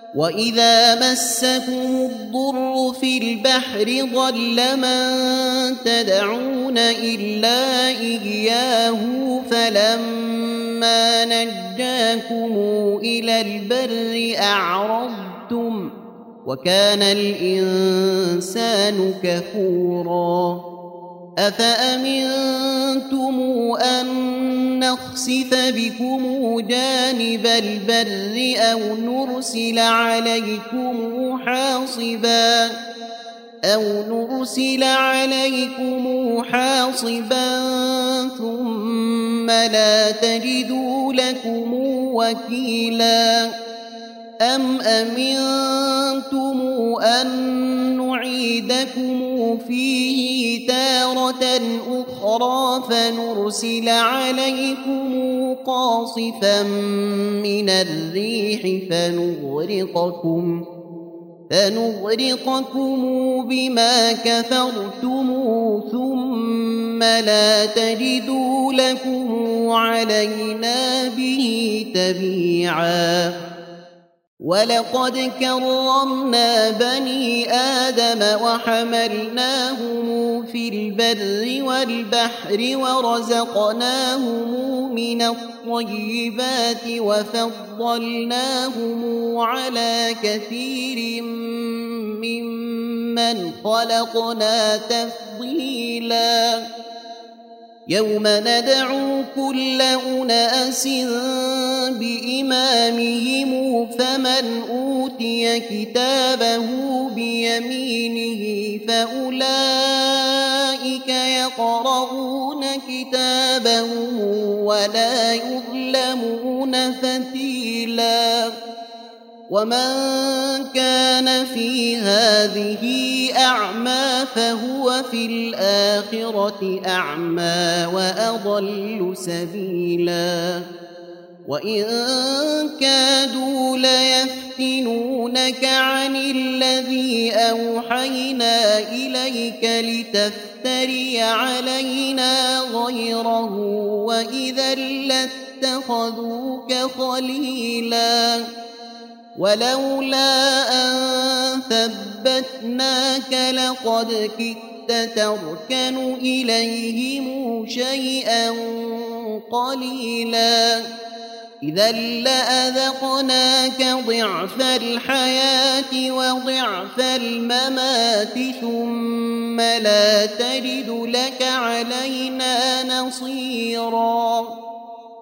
وإذا مسكم الضر في البحر ضل من تدعون إلا إياه فلما نجاكم إلى البر أعرضتم وكان الإنسان كفورا أفأمنتم أن نخسف بكم جانب البر أو نرسل عليكم حاصبا ثم لا تجدوا لكم وكيلا أم أمنتم أن نعيدكم فيه تارة أخرى فنرسل عليكم قاصفا من الريح فنغرقكم بما كفرتم ثم لا تجدوا لكم علينا به تبيعا ولقد كرمنا بني آدم وحملناهم في البر والبحر ورزقناهم من الطيبات وفضلناهم على كثير ممن خلقنا تفضيلا يوم ندعو كل أناس بإمامهم فمن أوتي كتابه بيمينه فأولئك يقرؤون كتابهم ولا يظلمون فتيلا ومن كان في هذه أعمى فهو في الآخرة أعمى وأضل سبيلا وإن كادوا ليفتنونك عن الذي أوحينا إليك لتفتري علينا غيره وإذا لاتخذوك خليلا ولولا أن ثبتناك لقد كدت تركن إليهم شيئا قليلا إذا لأذقناك ضعف الحياة وضعف الممات ثم لا تجد لك علينا نصيرا